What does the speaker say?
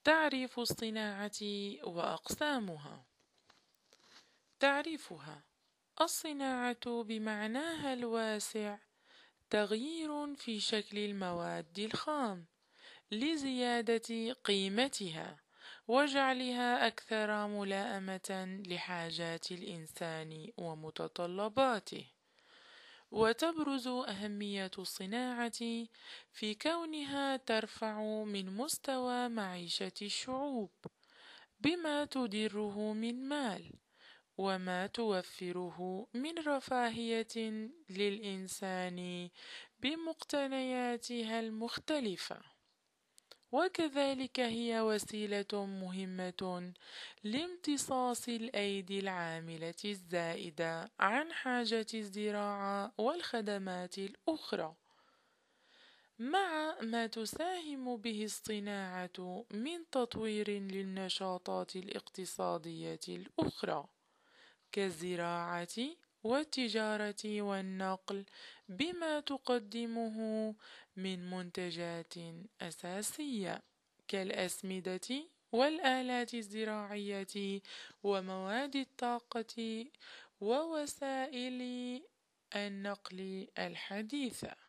تعريف الصناعة وأقسامها. تعريفها: الصناعة بمعناها الواسع تغيير في شكل المواد الخام لزيادة قيمتها وجعلها أكثر ملائمة لحاجات الإنسان ومتطلباته. وتبرز أهمية الصناعة في كونها ترفع من مستوى معيشة الشعوب بما تدره من مال وما توفره من رفاهية للإنسان بمقتنياتها المختلفة، وكذلك هي وسيلة مهمة لامتصاص الأيدي العاملة الزائدة عن حاجة الزراعة والخدمات الأخرى، مع ما تساهم به الصناعة من تطوير للنشاطات الاقتصادية الأخرى كالزراعة والتجارة والنقل بما تقدمه من منتجات أساسية كالأسمدة والآلات الزراعية ومواد الطاقة ووسائل النقل الحديثة.